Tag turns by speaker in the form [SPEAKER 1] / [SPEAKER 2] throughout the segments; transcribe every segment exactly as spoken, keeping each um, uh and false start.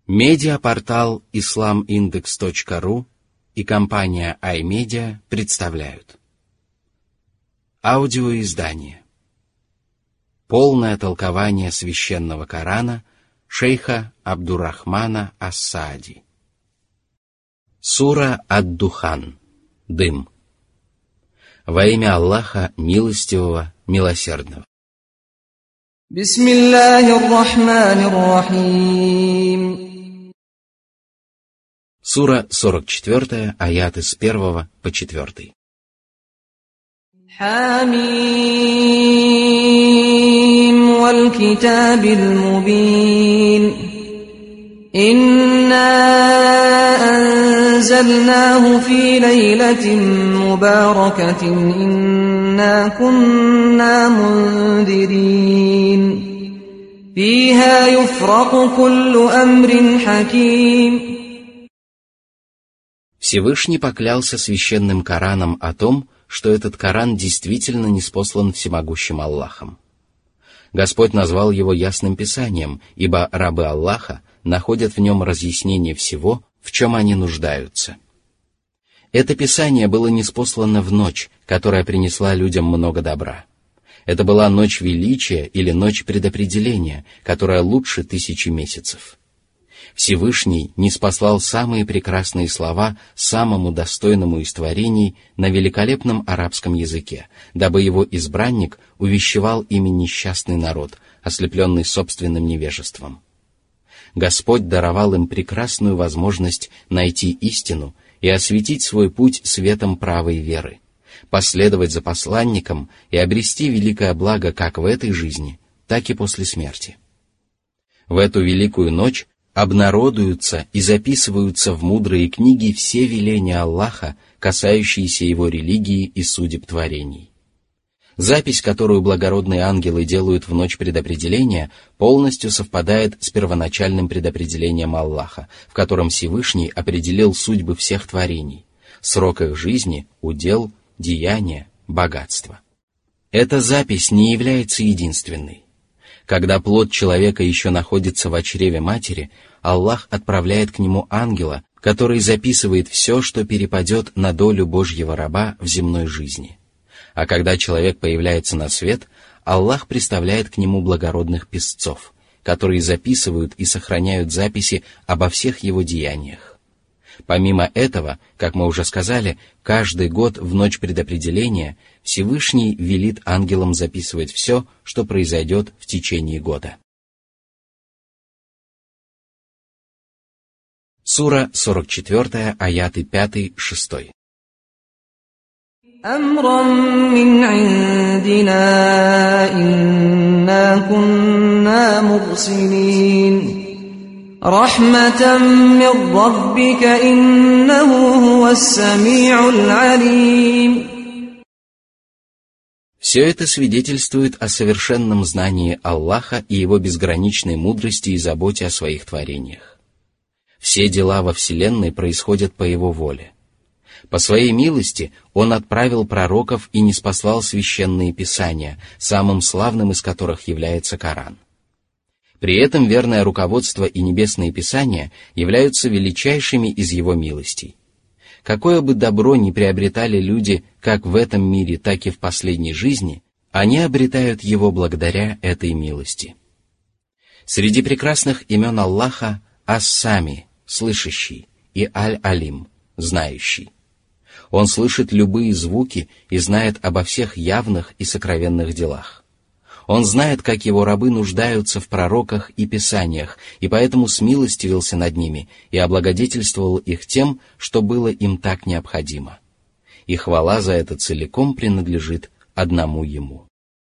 [SPEAKER 1] Медиапортал ислам индекс точка ру и компания iMedia представляют аудиоиздание «Полное толкование священного Корана» шейха Абдуррахмана ас-Саади. Сура ад-Духан. Дым. Во имя Аллаха Милостивого, Милосердного.
[SPEAKER 2] Бисмиллахир-рахманир-рахим.
[SPEAKER 1] Сура сорок четыре, аяты с первого по четвертый.
[SPEAKER 2] Хамим валь китабил мубин. Инна анзальнаху фи лейлатин мубаракатин. Инна кунна мундирин. Фиха юфраку куллу амрин хаким.
[SPEAKER 1] Всевышний поклялся священным Кораном о том, что этот Коран действительно ниспослан всемогущим Аллахом. Господь назвал его ясным писанием, ибо рабы Аллаха находят в нем разъяснение всего, в чем они нуждаются. Это писание было ниспослано в ночь, которая принесла людям много добра. Это была ночь величия или ночь предопределения, которая лучше тысячи месяцев. Всевышний ниспослал самые прекрасные слова самому достойному из творений на великолепном арабском языке, дабы его избранник увещевал ими несчастный народ, ослепленный собственным невежеством. Господь даровал им прекрасную возможность найти истину и осветить свой путь светом правой веры, последовать за посланником и обрести великое благо как в этой жизни, так и после смерти. В эту великую ночь обнародуются и записываются в мудрые книги все веления Аллаха, касающиеся его религии и судеб творений. Запись, которую благородные ангелы делают в ночь предопределения, полностью совпадает с первоначальным предопределением Аллаха, в котором Всевышний определил судьбы всех творений, срок их жизни, удел, деяния, богатства. Эта запись не является единственной. Когда плод человека еще находится в чреве матери, Аллах отправляет к нему ангела, который записывает все, что перепадет на долю Божьего раба в земной жизни. А когда человек появляется на свет, Аллах представляет к нему благородных писцов, которые записывают и сохраняют записи обо всех его деяниях. Помимо этого, как мы уже сказали, каждый год в ночь предопределения Всевышний велит ангелам записывать все, что произойдет в течение года. Сура сорок четыре, аяты пять-шесть.
[SPEAKER 2] Амран мин индина инна кунна мурсилин. Рахматан мин раббика иннаху хувас сами'уль алим.
[SPEAKER 1] Все это свидетельствует о совершенном знании Аллаха и его безграничной мудрости и заботе о своих творениях. Все дела во Вселенной происходят по его воле. По своей милости Он отправил пророков и ниспослал священные писания, самым славным из которых является Коран. При этом верное руководство и небесные писания являются величайшими из его милостей. Какое бы добро ни приобретали люди как в этом мире, так и в последней жизни, они обретают его благодаря этой милости. Среди прекрасных имен Аллаха Ас-Сами, слышащий, и Аль-Алим, знающий. Он слышит любые звуки и знает обо всех явных и сокровенных делах. Он знает, как его рабы нуждаются в пророках и писаниях, и поэтому смилостивился над ними и облагодетельствовал их тем, что было им так необходимо. И хвала за это целиком принадлежит одному ему.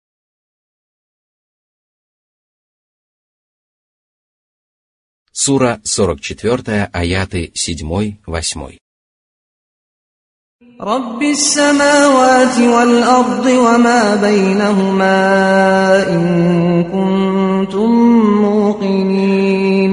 [SPEAKER 1] Сура сорок четыре, аяты семь-восемь.
[SPEAKER 2] رب السماوات والأرض وما بينهما إن كنتم موقنين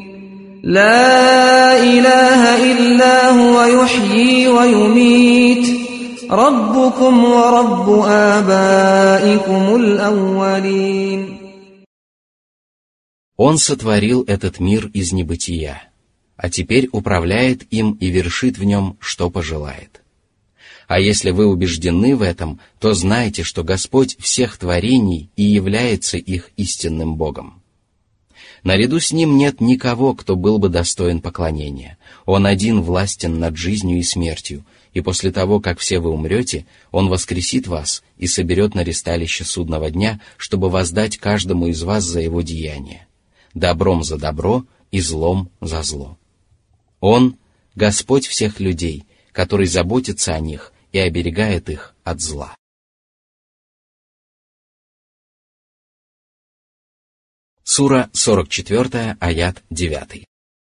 [SPEAKER 2] لا إله إلا هو يحيي ويميت ربكم ورب آبائكم الأولين.
[SPEAKER 1] Он сотворил этот мир из небытия, а теперь управляет им и вершит в нем, что пожелает. А если вы убеждены в этом, то знайте, что Господь всех творений и является их истинным Богом. Наряду с Ним нет никого, кто был бы достоин поклонения. Он один властен над жизнью и смертью, и после того, как все вы умрете, Он воскресит вас и соберет на ристалище судного дня, чтобы воздать каждому из вас за его деяние, добром за добро и злом за зло. Он — Господь всех людей, который заботится о них и оберегает их от зла. Сура сорок четыре, аят девять.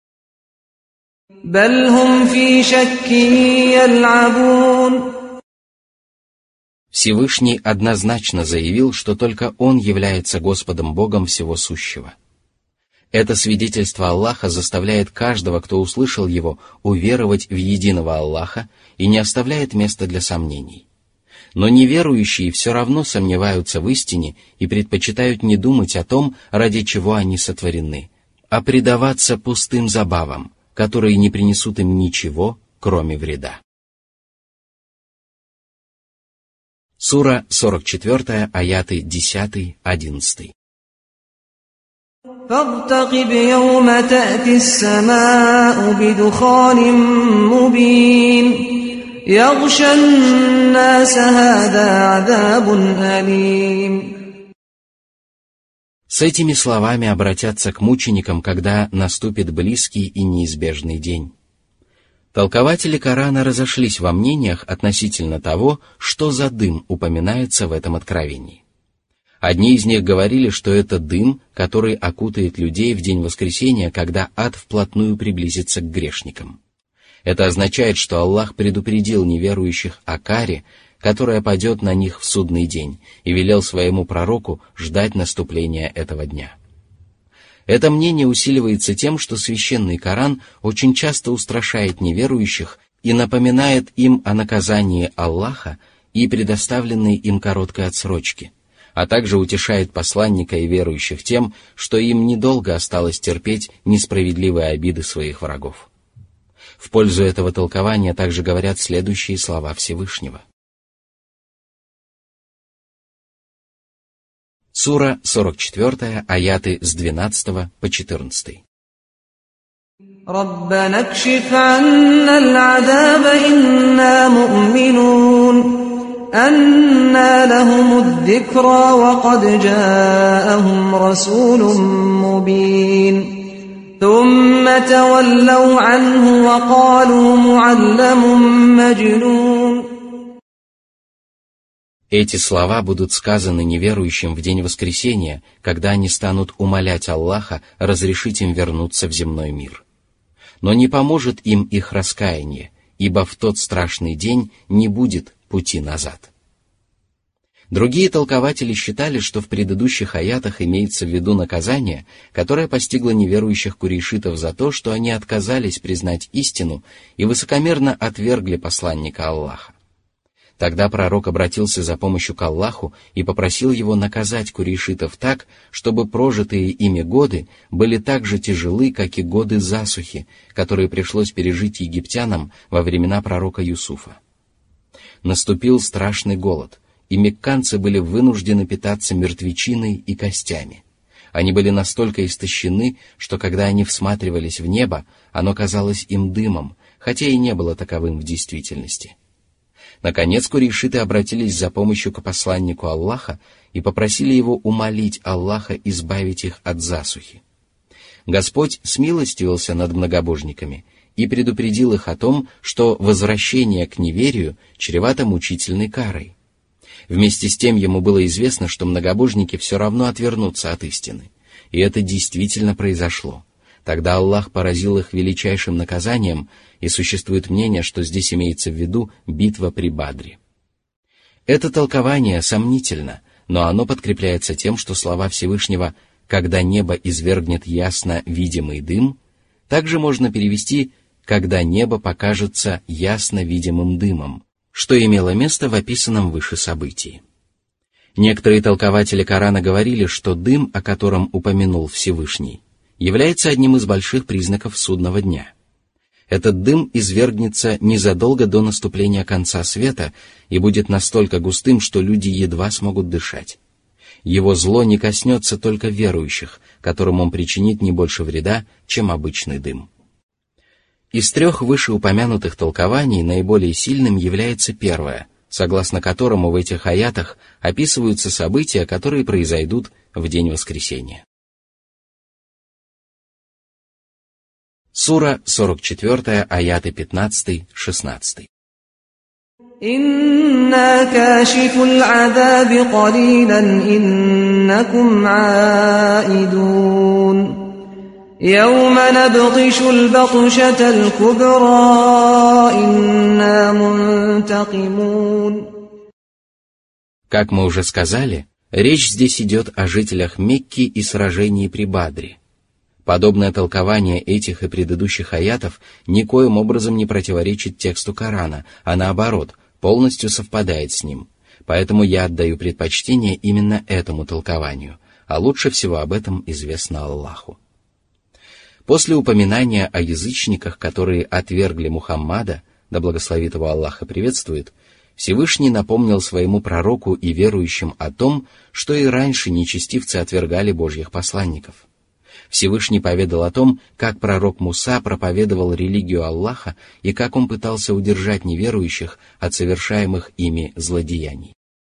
[SPEAKER 2] بل هم في شك يلعبون.
[SPEAKER 1] Всевышний однозначно заявил, что только Он является Господом Богом всего сущего. Это свидетельство Аллаха заставляет каждого, кто услышал его, уверовать в единого Аллаха и не оставляет места для сомнений. Но неверующие все равно сомневаются в истине и предпочитают не думать о том, ради чего они сотворены, а предаваться пустым забавам, которые не принесут им ничего, кроме вреда. Сура сорок четыре, аяты десять одиннадцать.
[SPEAKER 2] فارتقب يوم تأتي السماء بدخان مبين يغشى الناس هذا عذاب أليم.
[SPEAKER 1] С этими словами обратятся к мученикам, когда наступит близкий и неизбежный день. Толкователи Корана разошлись во мнениях относительно того, что за дым упоминается в этом откровении. Одни из них говорили, что это дым, который окутает людей в день воскресения, когда ад вплотную приблизится к грешникам. Это означает, что Аллах предупредил неверующих о каре, которая падет на них в судный день, и велел своему пророку ждать наступления этого дня. Это мнение усиливается тем, что священный Коран очень часто устрашает неверующих и напоминает им о наказании Аллаха и предоставленной им короткой отсрочке, а также утешает посланника и верующих тем, что им недолго осталось терпеть несправедливые обиды своих врагов. В пользу этого толкования также говорят следующие слова Всевышнего. Сура сорок четыре, аяты с двенадцатого по четырнадцатый.
[SPEAKER 2] ربنا اكشف عنا العذاب إنا مؤمنون أنى لهم الذكرى وقد جاءهم رسول مبين ثم تولوا عنه وقالوا معلم مجنون.
[SPEAKER 1] Эти слова будут сказаны неверующим в день воскресения, когда они станут умолять Аллаха разрешить им вернуться в земной мир. Но не поможет им их раскаяние, ибо в тот страшный день не будет пути назад. Другие толкователи считали, что в предыдущих аятах имеется в виду наказание, которое постигло неверующих курейшитов за то, что они отказались признать истину и высокомерно отвергли посланника Аллаха. Тогда пророк обратился за помощью к Аллаху и попросил его наказать курейшитов так, чтобы прожитые ими годы были так же тяжелы, как и годы засухи, которые пришлось пережить египтянам во времена пророка Юсуфа. Наступил страшный голод, и мекканцы были вынуждены питаться мертвечиной и костями. Они были настолько истощены, что когда они всматривались в небо, оно казалось им дымом, хотя и не было таковым в действительности. Наконец курейшиты обратились за помощью к посланнику Аллаха и попросили его умолить Аллаха избавить их от засухи. Господь смилостивился над многобожниками и предупредил их о том, что возвращение к неверию чревато мучительной карой. Вместе с тем ему было известно, что многобожники все равно отвернутся от истины, и это действительно произошло. Тогда Аллах поразил их величайшим наказанием, и существует мнение, что здесь имеется в виду битва при Бадре. Это толкование сомнительно, но оно подкрепляется тем, что слова Всевышнего «когда небо извергнет ясно видимый дым» также можно перевести «когда небо покажется ясно видимым дымом», что имело место в описанном выше событии. Некоторые толкователи Корана говорили, что дым, о котором упомянул Всевышний, является одним из больших признаков судного дня. Этот дым извергнется незадолго до наступления конца света и будет настолько густым, что люди едва смогут дышать. Его зло не коснется только верующих, которым он причинит не больше вреда, чем обычный дым. Из трех вышеупомянутых толкований наиболее сильным является первое, согласно которому в этих аятах описываются события, которые произойдут в день воскресения. Сура сорок четыре, аяты пятнадцать-шестнадцать.
[SPEAKER 2] «Инна кашифу аль-азаби калилан иннакум аидун. Яума набтишу аль-батшата аль-кубра инна мунтакимун».
[SPEAKER 1] Как мы уже сказали, речь здесь идет о жителях Мекки и сражении при Бадре. Подобное толкование этих и предыдущих аятов никоим образом не противоречит тексту Корана, а наоборот, полностью совпадает с ним. Поэтому я отдаю предпочтение именно этому толкованию, а лучше всего об этом известно Аллаху. После упоминания о язычниках, которые отвергли Мухаммада, да благословит его Аллах и приветствует, Всевышний напомнил своему пророку и верующим о том, что и раньше нечестивцы отвергали Божьих посланников. Всевышний поведал о том, как пророк Муса проповедовал религию Аллаха и как он пытался удержать неверующих от совершаемых ими злодеяний.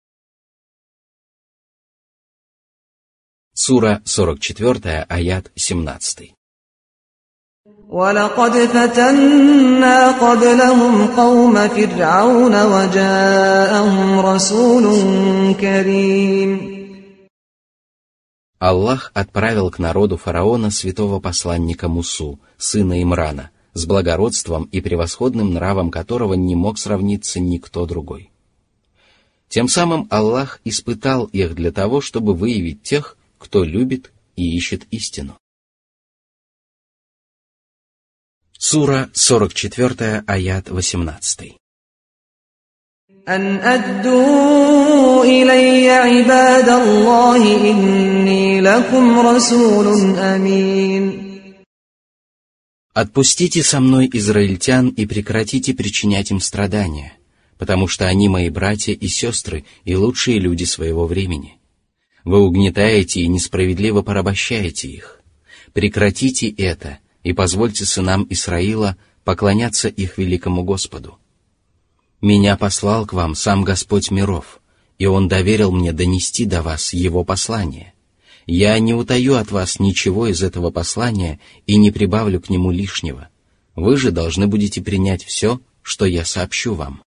[SPEAKER 1] Сура сорок четыре, аят семнадцать.
[SPEAKER 2] وَلَقَدْ فَتَنَّا قَبْلَهُمْ قَوْمَ فِرْعَوْنَ وَجَاءَهُمْ رَسُولٌ كَرِيمٌ.
[SPEAKER 1] Аллах отправил к народу фараона святого посланника Мусу, сына Имрана, с благородством и превосходным нравом которого не мог сравниться никто другой. Тем самым Аллах испытал их для того, чтобы выявить тех, кто любит и ищет истину. Сура сорок четыре, аят восемнадцать.
[SPEAKER 2] أن أدوا إلي عباد الله إني لكم رسول أمين.
[SPEAKER 1] Отпустите со мной израильтян и прекратите причинять им страдания, потому что они мои братья и сестры и лучшие люди своего времени. Вы угнетаете и несправедливо порабощаете их. Прекратите это и позвольте сынам Исраила поклоняться их великому Господу. Меня послал к вам сам Господь миров, и Он доверил мне донести до вас Его послание. Я не утаю от вас ничего из этого послания и не прибавлю к нему лишнего. Вы же должны будете принять все, что я сообщу вам.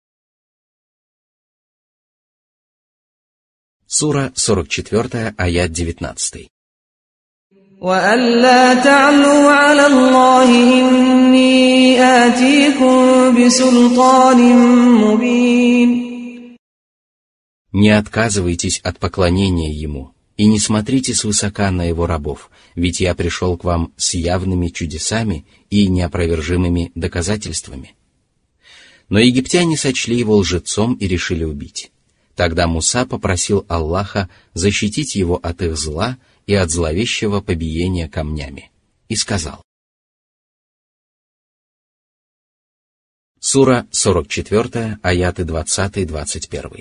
[SPEAKER 1] Сура сорок четыре, аят девятнадцать.
[SPEAKER 2] وَأَلَّا تَعْلُوا عَلَى اللَّهِ إِنِّي آتِيكُم بِسُلْطَانٍ مُّبِينٍ.
[SPEAKER 1] Не отказывайтесь от поклонения Ему и не смотрите свысока на Его рабов, ведь я пришел к вам с явными чудесами и неопровержимыми доказательствами. Но египтяне сочли его лжецом и решили убить. Тогда Муса попросил Аллаха защитить его от их зла и от зловещего побиения камнями, и сказал. Сура сорок четыре, аяты двадцать-двадцать один.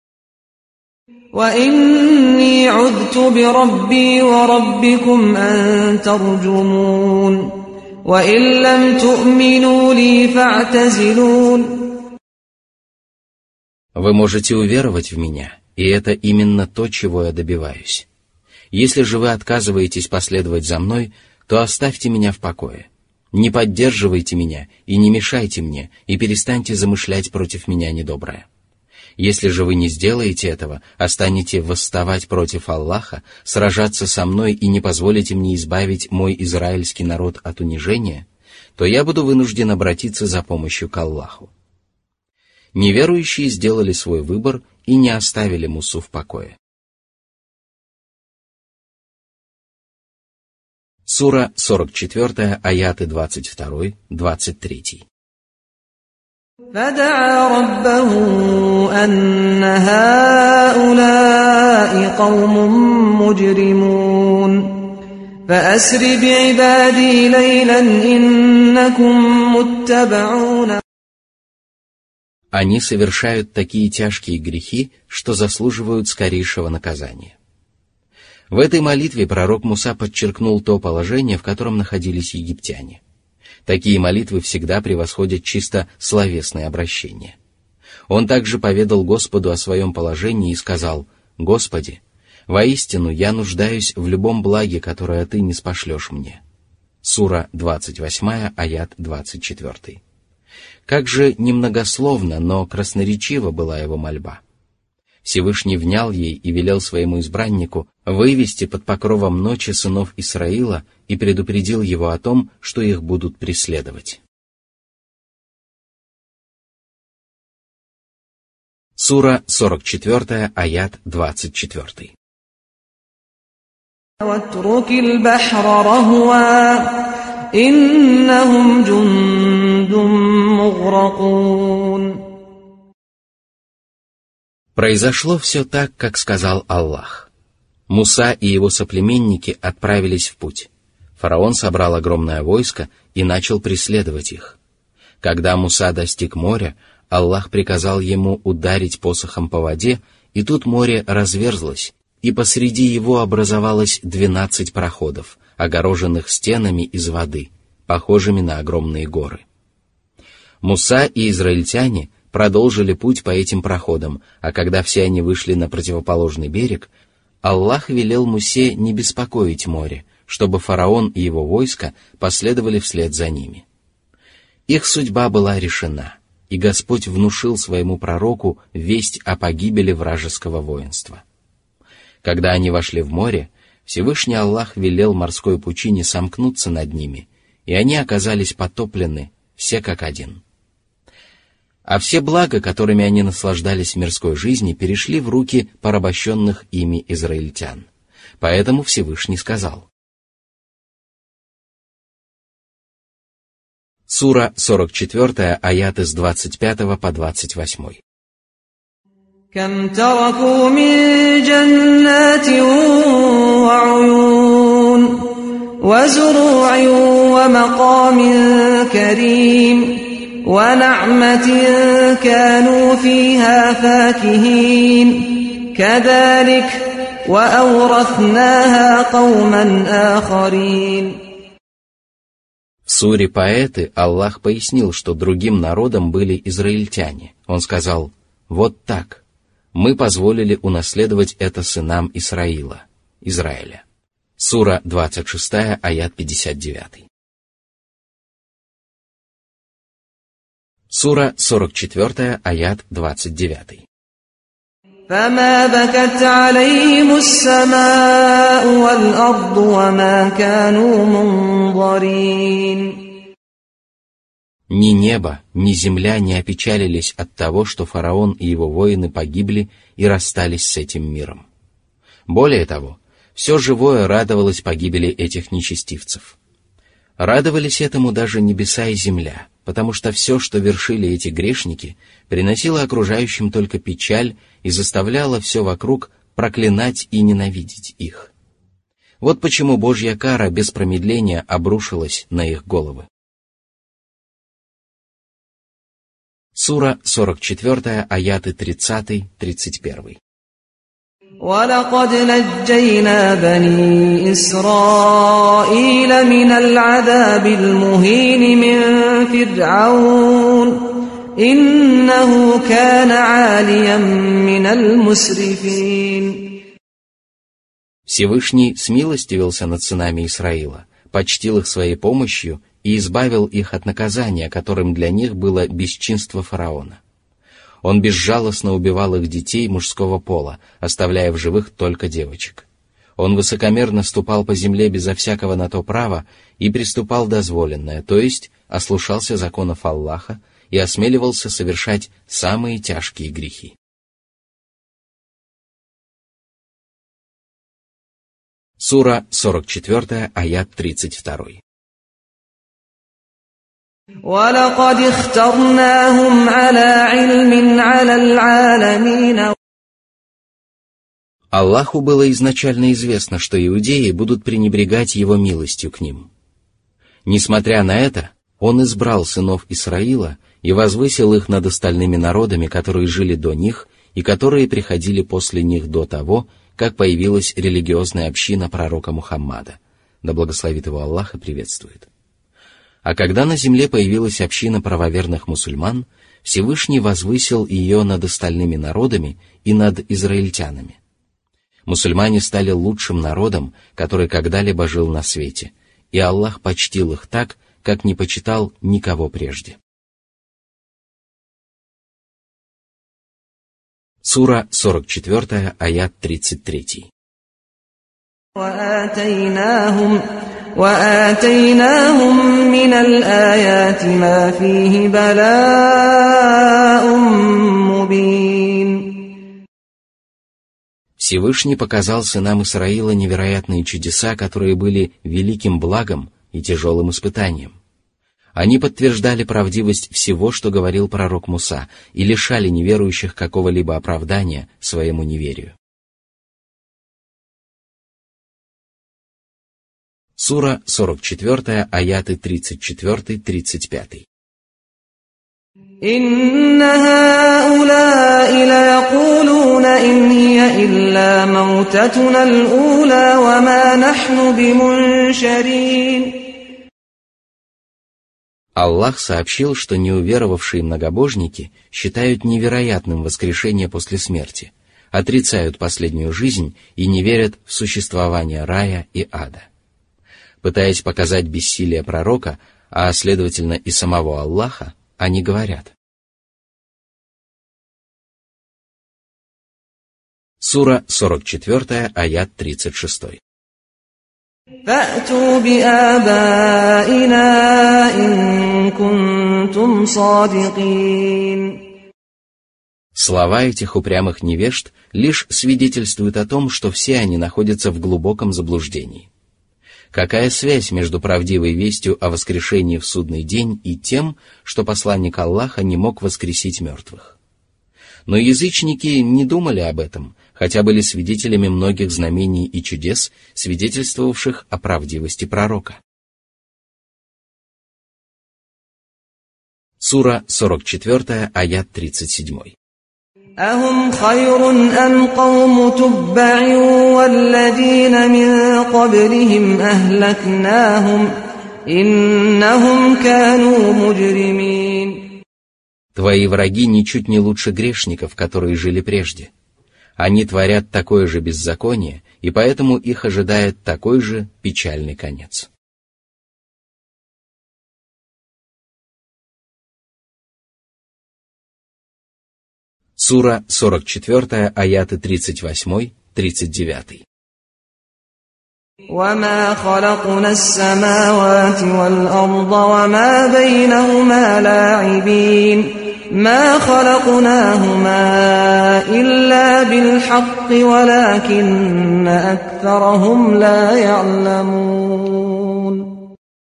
[SPEAKER 2] وَإِنِّي عُذْتُ بِرَبِّي وَرَبِّكُمْ أَن تَرْجُمُونِ وَإِن لَّمْ تُؤْمِنُوا لِي فَاعْتَزِلُونِ.
[SPEAKER 1] Вы можете уверовать в меня, и это именно то, чего я добиваюсь. Если же вы отказываетесь последовать за мной, то оставьте меня в покое. Не поддерживайте меня и не мешайте мне, и перестаньте замышлять против меня недоброе. Если же вы не сделаете этого, а станете восставать против Аллаха, сражаться со мной и не позволите мне избавить мой израильский народ от унижения, то я буду вынужден обратиться за помощью к Аллаху. Неверующие сделали свой выбор и не оставили Мусу в покое. Сура сорок четыре, аяты двадцать два-двадцать три.
[SPEAKER 2] فدعا ربه أن هؤلاء قوم مجرمون فأسر بعبادي ليلا إنكم متبعون.
[SPEAKER 1] Они совершают такие тяжкие грехи, что заслуживают скорейшего наказания. В этой молитве пророк Муса подчеркнул то положение, в котором находились египтяне. Такие молитвы всегда превосходят чисто словесные обращения. Он также поведал Господу о своем положении и сказал: «Господи, воистину я нуждаюсь в любом благе, которое Ты ниспошлешь мне». Сура двадцать восемь, аят двадцать четыре. Как же немногословно, но красноречива была его мольба. Всевышний внял ей и велел своему избраннику вывести под покровом ночи сынов Исраила и предупредил его о том, что их будут преследовать. Сура сорок четыре, аят двадцать четыре.
[SPEAKER 2] واترك البحر رهوا إنهم جند مغرقون.
[SPEAKER 1] Произошло все так, как сказал Аллах. Муса и его соплеменники отправились в путь. Фараон собрал огромное войско и начал преследовать их. Когда Муса достиг моря, Аллах приказал ему ударить посохом по воде, и тут море разверзлось, и посреди его образовалось двенадцать проходов, огороженных стенами из воды, похожими на огромные горы. Муса и израильтяне продолжили путь по этим проходам, а когда все они вышли на противоположный берег, Аллах велел Мусе не беспокоить море, чтобы фараон и его войско последовали вслед за ними. Их судьба была решена, и Господь внушил своему пророку весть о погибели вражеского воинства. Когда они вошли в море, Всевышний Аллах велел морской пучине сомкнуться над ними, и они оказались потоплены, все как один. А все блага, которыми они наслаждались в мирской жизни, перешли в руки порабощенных ими израильтян. Поэтому Всевышний сказал. Сура сорок четыре, аяты с двадцать пятого по двадцать восьмой.
[SPEAKER 2] كم تركوا من جنات وعيون وزروع ومقام كريم ونعمة كانوا فيها فاكهين كذلك وأورثناها قوما آخرين.
[SPEAKER 1] В суре «Поэты» Аллах пояснил, что другим народом были израильтяне. Он сказал: «Вот так, мы позволили унаследовать это сынам Исраила, Израиля». Сура двадцать шесть, аят пятьдесят девять. Сура сорок четыре, аят двадцать девять.
[SPEAKER 2] فما بكت عليهم السماء والأرض وما كانوا منظرين.
[SPEAKER 1] Ни небо, ни земля не опечалились от того, что фараон и его воины погибли и расстались с этим миром. Более того, все живое радовалось погибели этих нечестивцев. Радовались этому даже небеса и земля, потому что все, что вершили эти грешники, приносило окружающим только печаль и заставляло все вокруг проклинать и ненавидеть их. Вот почему Божья кара без промедления обрушилась на их головы. Сура сорок четыре, аяты тридцать тридцать один.
[SPEAKER 2] وَلَقَدْ نَجَّيْنَا بَنِي إِسْرَائِيلَ مِنَ الْعَذَابِ الْمُهِينِ مِنْ فِرْعَوْنَ إِنَّهُ كَانَ عَالِيًا مِنَ الْمُسْرِفِينَ.
[SPEAKER 1] Всевышний смилостивился над сынами Исраила, почтил их своей помощью и избавил их от наказания, которым для них было бесчинство фараона. Он безжалостно убивал их детей мужского пола, оставляя в живых только девочек. Он высокомерно ступал по земле безо всякого на то права и приступал дозволенное, то есть ослушался законов Аллаха и осмеливался совершать самые тяжкие грехи. Сура сорок четыре, аят тридцать два.
[SPEAKER 2] وَلَقَدِ اخْتَرْنَاهُمْ عَلَى عِلْمٍ عَلَى الْعَالَمِينَ.
[SPEAKER 1] Аллаху было изначально известно, что иудеи будут пренебрегать его милостью к ним. Несмотря на это, он избрал сынов Исраила и возвысил их над остальными народами, которые жили до них и которые приходили после них до того, как появилась религиозная община пророка Мухаммада, да благословит его Аллах и приветствует. А когда на земле появилась община правоверных мусульман, Всевышний возвысил ее над остальными народами и над израильтянами. Мусульмане стали лучшим народом, который когда-либо жил на свете, и Аллах почтил их так, как не почитал никого прежде. Сура сорок четыре, аят тридцать три.
[SPEAKER 2] وَآتَيْنَاهُمْ مِنَ الْآيَاتِ مَا فِيهِ بَلَاءٌ مُبِينٌ.
[SPEAKER 1] Всевышний показал сынам Исраила невероятные чудеса, которые были великим благом и тяжелым испытанием. Они подтверждали правдивость всего, что говорил пророк Муса, и лишали неверующих какого-либо оправдания своему неверию. Сура сорок четыре, аяты тридцать четыре тридцать пять.
[SPEAKER 2] إِنَّ هَؤُلَاءِ لَيَقُولُونَ إِنْ هِيَ إِلَّا مَوْتَتُنَا الْأُولَى وَمَا نَحْنُ بِمُنْشَرِينَ.
[SPEAKER 1] Аллах сообщил, что неуверовавшие многобожники считают невероятным воскрешение после смерти, отрицают последнюю жизнь и не верят в существование рая и ада. Пытаясь показать бессилие пророка, а следовательно и самого Аллаха, они говорят. Сура сорок четыре, аят тридцать шесть.
[SPEAKER 2] فَأْتُوا بِآبَائِنَا إِن كُنتُمْ صَادِقِينَ.
[SPEAKER 1] Слова этих упрямых невежд лишь свидетельствуют о том, что все они находятся в глубоком заблуждении. Какая связь между правдивой вестью о воскрешении в судный день и тем, что посланник Аллаха не мог воскресить мертвых? Но язычники не думали об этом, хотя были свидетелями многих знамений и чудес, свидетельствовавших о правдивости пророка. Сура сорок четыре, аят тридцать семь.
[SPEAKER 2] أَهُمْ خَيْرٌ أَمْ قَوْمُ تُبَّعٍ وَالَّذِينَ مِنْ قَبْلِهِمْ أَهْلَكْنَاهُمْ إِنَّهُمْ كَانُوا مُجْرِمِينَ.
[SPEAKER 1] Твои враги ничуть не лучше грешников, которые жили прежде. Они творят такое же беззаконие, и поэтому их ожидает такой же печальный конец. Сура сорок четыре, аяты тридцать восемь тридцать девять.
[SPEAKER 2] وَمَا خَلَقْنَا السَّمَاوَاتِ وَالْأَرْضَ وَمَا بَيْنَهُمَا لَاعِبِينَ مَا خَلَقْنَاهُمَا إِلَّا بِالْحَقِّ وَلَكِنَّ أَكْثَرَهُمْ لَا يَعْلَمُونَ.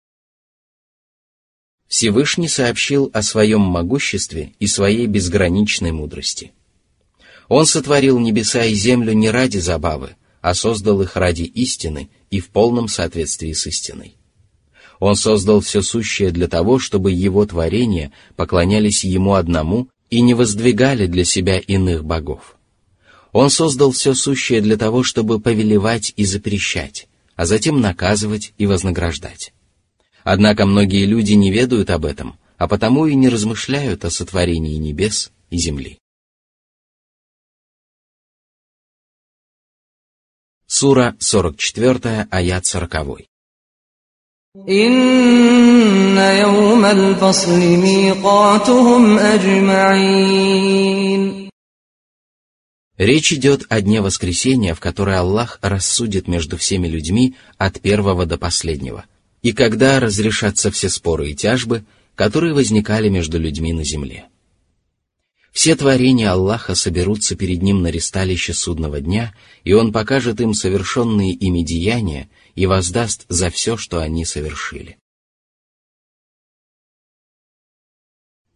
[SPEAKER 1] Всевышний сообщил о своем могуществе и своей безграничной мудрости. Он сотворил небеса и землю не ради забавы, а создал их ради истины и в полном соответствии с истиной. Он создал все сущее для того, чтобы его творения поклонялись ему одному и не воздвигали для себя иных богов. Он создал все сущее для того, чтобы повелевать и запрещать, а затем наказывать и вознаграждать. Однако многие люди не ведают об этом, а потому и не размышляют о сотворении небес и земли. Сура сорок четыре, аят сорок.
[SPEAKER 2] «Инна яумал фасли микатухум аджмаин».
[SPEAKER 1] Речь идет о дне воскресения, в который Аллах рассудит между всеми людьми от первого до последнего, и когда разрешатся все споры и тяжбы, которые возникали между людьми на земле. Все творения Аллаха соберутся перед Ним на ристалище судного дня, и Он покажет им совершенные ими деяния и воздаст за все, что они совершили.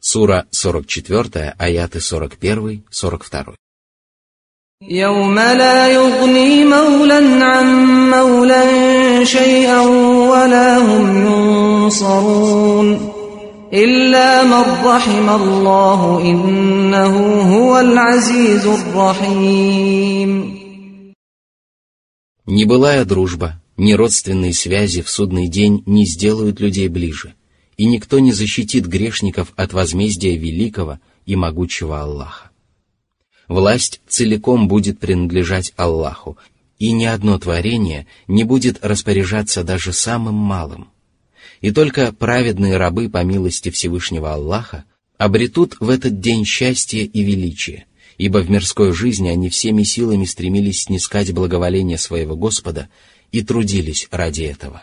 [SPEAKER 1] Сура сорок четыре, аяты сорок один сорок два.
[SPEAKER 2] يوم لا يغني مولا عن مولا شيئا ولا هم ينصرون إلا من رحم الله إنه هو العزيز الرحيم.
[SPEAKER 1] Ни былая дружба, ни родственные связи в судный день не сделают людей ближе, и никто не защитит грешников от возмездия великого и могучего Аллаха. Власть целиком будет принадлежать Аллаху, и ни одно творение не будет распоряжаться даже самым малым. И только праведные рабы по милости Всевышнего Аллаха обретут в этот день счастье и величие, ибо в мирской жизни они всеми силами стремились снискать благоволение своего Господа и трудились ради этого.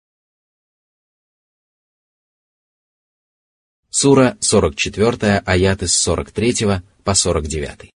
[SPEAKER 1] Сура сорок четыре, аяты с сорок третьего по сорок девятый.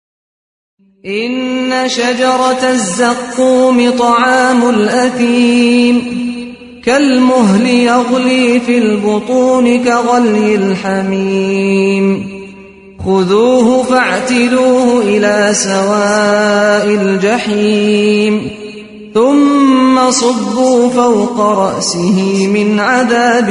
[SPEAKER 2] إن شجرة الزقوم طعام الأثيم كالمهل يغلي في البطون كغلي الحميم خذوه فاعتلوه إلى سواء الجحيم ثم صبوا فوق رأسه من عذاب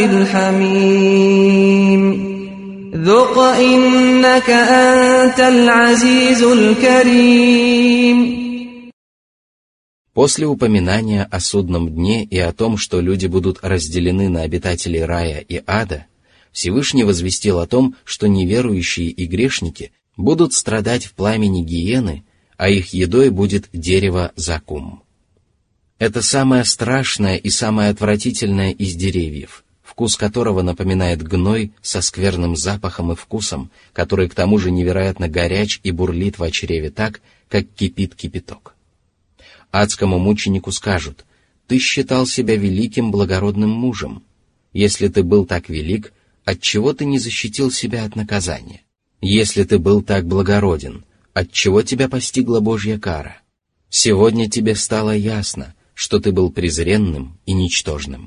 [SPEAKER 2] الحميم ذق إنك أنت العزيز الكريم.
[SPEAKER 1] После упоминания о судном дне и о том, что люди будут разделены на обитателей рая и ада, Всевышний возвестил о том, что неверующие и грешники будут страдать в пламени гиены, а их едой будет дерево закум. Это самое страшное и самое отвратительное из деревьев, вкус которого напоминает гной со скверным запахом и вкусом, который к тому же невероятно горяч и бурлит в чреве так, как кипит кипяток. Адскому мученику скажут: «Ты считал себя великим благородным мужем. Если ты был так велик, отчего ты не защитил себя от наказания? Если ты был так благороден, отчего тебя постигла Божья кара? Сегодня тебе стало ясно, что ты был презренным и ничтожным».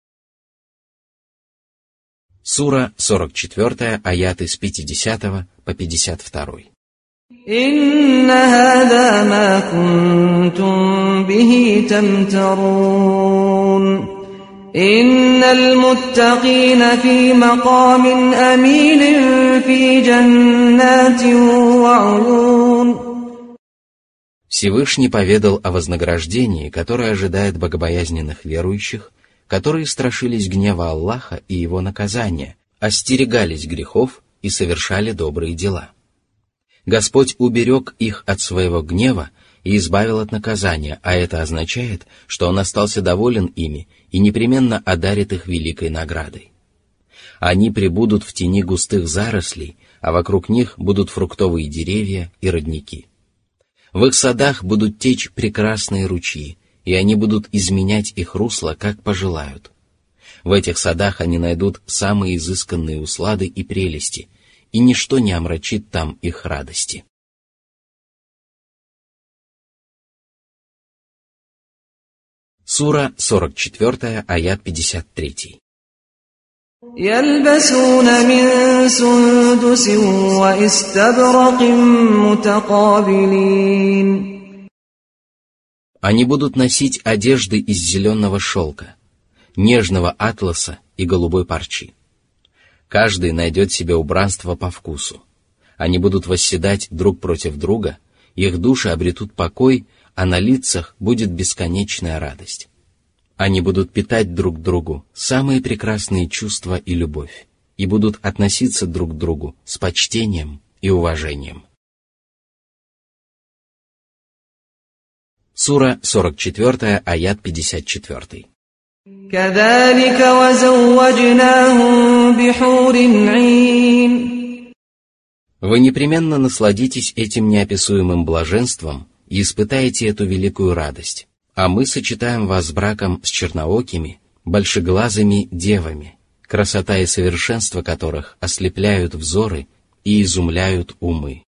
[SPEAKER 1] Сура сорок четыре, аяты с пятидесятого по пятьдесят два.
[SPEAKER 2] إن هذا ما كنتم به تمترون إن المتقين في مقام أمين في جنات وعيون.
[SPEAKER 1] Всевышний поведал о вознаграждении, которое ожидает богобоязненных верующих, которые страшились гнева Аллаха и его наказания, остерегались грехов и совершали добрые дела. Господь уберег их от своего гнева и избавил от наказания, а это означает, что Он остался доволен ими и непременно одарит их великой наградой. Они пребудут в тени густых зарослей, а вокруг них будут фруктовые деревья и родники. В их садах будут течь прекрасные ручьи, и они будут изменять их русло, как пожелают. В этих садах они найдут самые изысканные услады и прелести, и ничто не омрачит там их радости. Сура сорок четыре, аят пятьдесят три.
[SPEAKER 2] يلبسون من سندس وإستبرق متقابلين.
[SPEAKER 1] Они будут носить одежды из зеленого шелка, нежного атласа и голубой парчи. Каждый найдет себе убранство по вкусу. Они будут восседать друг против друга, их души обретут покой, а на лицах будет бесконечная радость. Они будут питать друг другу самые прекрасные чувства и любовь, и будут относиться друг к другу с почтением и уважением. Сура сорок четыре, аят пятьдесят четыре.
[SPEAKER 2] كذلك وزوجناهم بحور عين.
[SPEAKER 1] Вы непременно насладитесь этим неописуемым блаженством и испытаете эту великую радость, а мы сочетаем вас с браком с черноокими, большеглазыми девами, красота и совершенство которых ослепляют взоры и изумляют умы.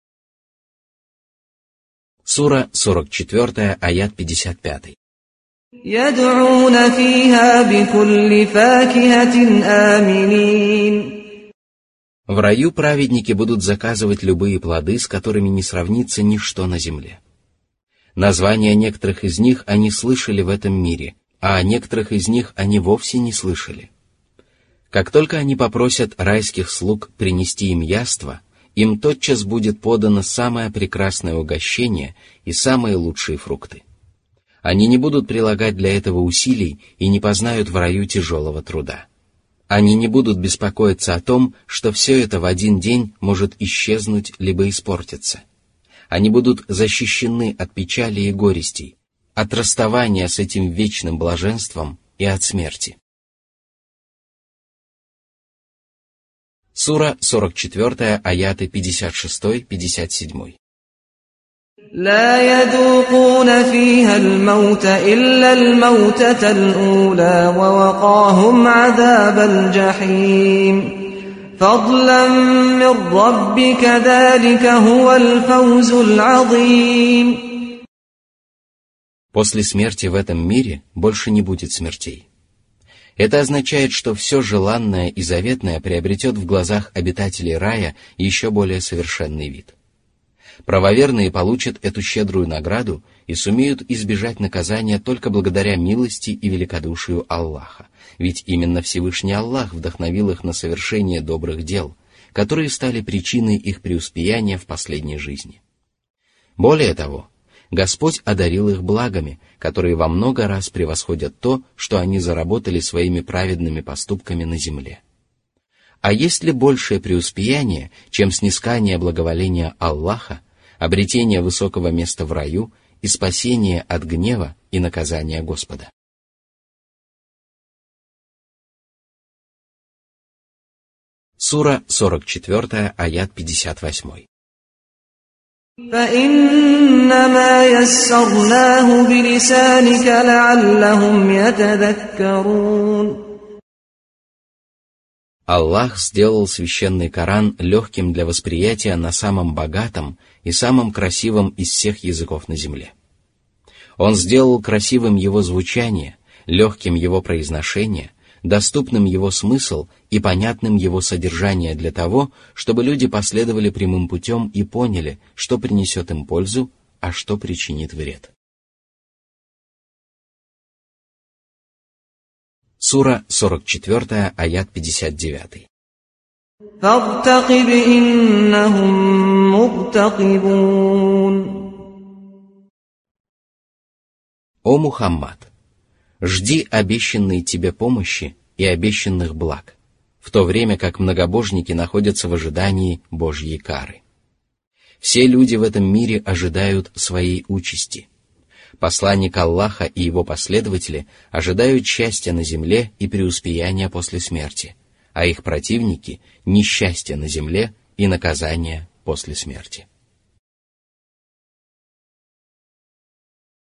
[SPEAKER 1] Сура сорок четыре, аят пятьдесят пять.
[SPEAKER 2] يدعون فيها بكل فاكهة آمنين.
[SPEAKER 1] В раю праведники будут заказывать любые плоды, с которыми не сравнится ничто на земле. Названия некоторых из них они слышали в этом мире, а о некоторых из них они вовсе не слышали. Как только они попросят райских слуг принести им яство, им тотчас будет подано самое прекрасное угощение и самые лучшие фрукты. Они не будут прилагать для этого усилий и не познают в раю тяжелого труда. Они не будут беспокоиться о том, что все это в один день может исчезнуть либо испортиться. Они будут защищены от печали и горестей, от расставания с этим вечным блаженством и от смерти. Сура сорок четыре, аяты пятьдесят шесть - пятьдесят семь.
[SPEAKER 2] لا يذوقون فيها الموت إلا الموتة الأولى ووقاهم عذاب الجحيم فضلا من ربك ذلك هو الفوز العظيم.
[SPEAKER 1] После смерти в этом мире больше не будет смертей. Это означает, что все желанное и заветное приобретет в глазах обитателей рая еще более совершенный вид. Правоверные получат эту щедрую награду и сумеют избежать наказания только благодаря милости и великодушию Аллаха, ведь именно Всевышний Аллах вдохновил их на совершение добрых дел, которые стали причиной их преуспеяния в последней жизни. Более того, Господь одарил их благами, которые во много раз превосходят то, что они заработали своими праведными поступками на земле. А есть ли большее преуспеяние, чем снискание благоволения Аллаха, обретение высокого места в раю и спасение от гнева и наказания Господа? Сура сорок четыре, аят пятьдесят восемь.
[SPEAKER 2] فإنما يسرناه بلسانك لعلهم يتذكرون.
[SPEAKER 1] Аллах сделал священный Коран легким для восприятия на самом богатом и самом красивом из всех языков на земле. Он сделал красивым его звучание, легким его произношение, доступным его смысл и понятным его содержание для того, чтобы люди последовали прямым путем и поняли, что принесет им пользу, а что причинит вред. Сура сорок четыре, аят пятьдесят девять.
[SPEAKER 2] فارتقب إنهم مرتقبون.
[SPEAKER 1] О Мухаммад! Жди обещанной тебе помощи и обещанных благ, в то время как многобожники находятся в ожидании Божьей кары. Все люди в этом мире ожидают своей участи. Посланник Аллаха и его последователи ожидают счастья на земле и преуспеяния после смерти, а их противники — несчастья на земле и наказания после смерти.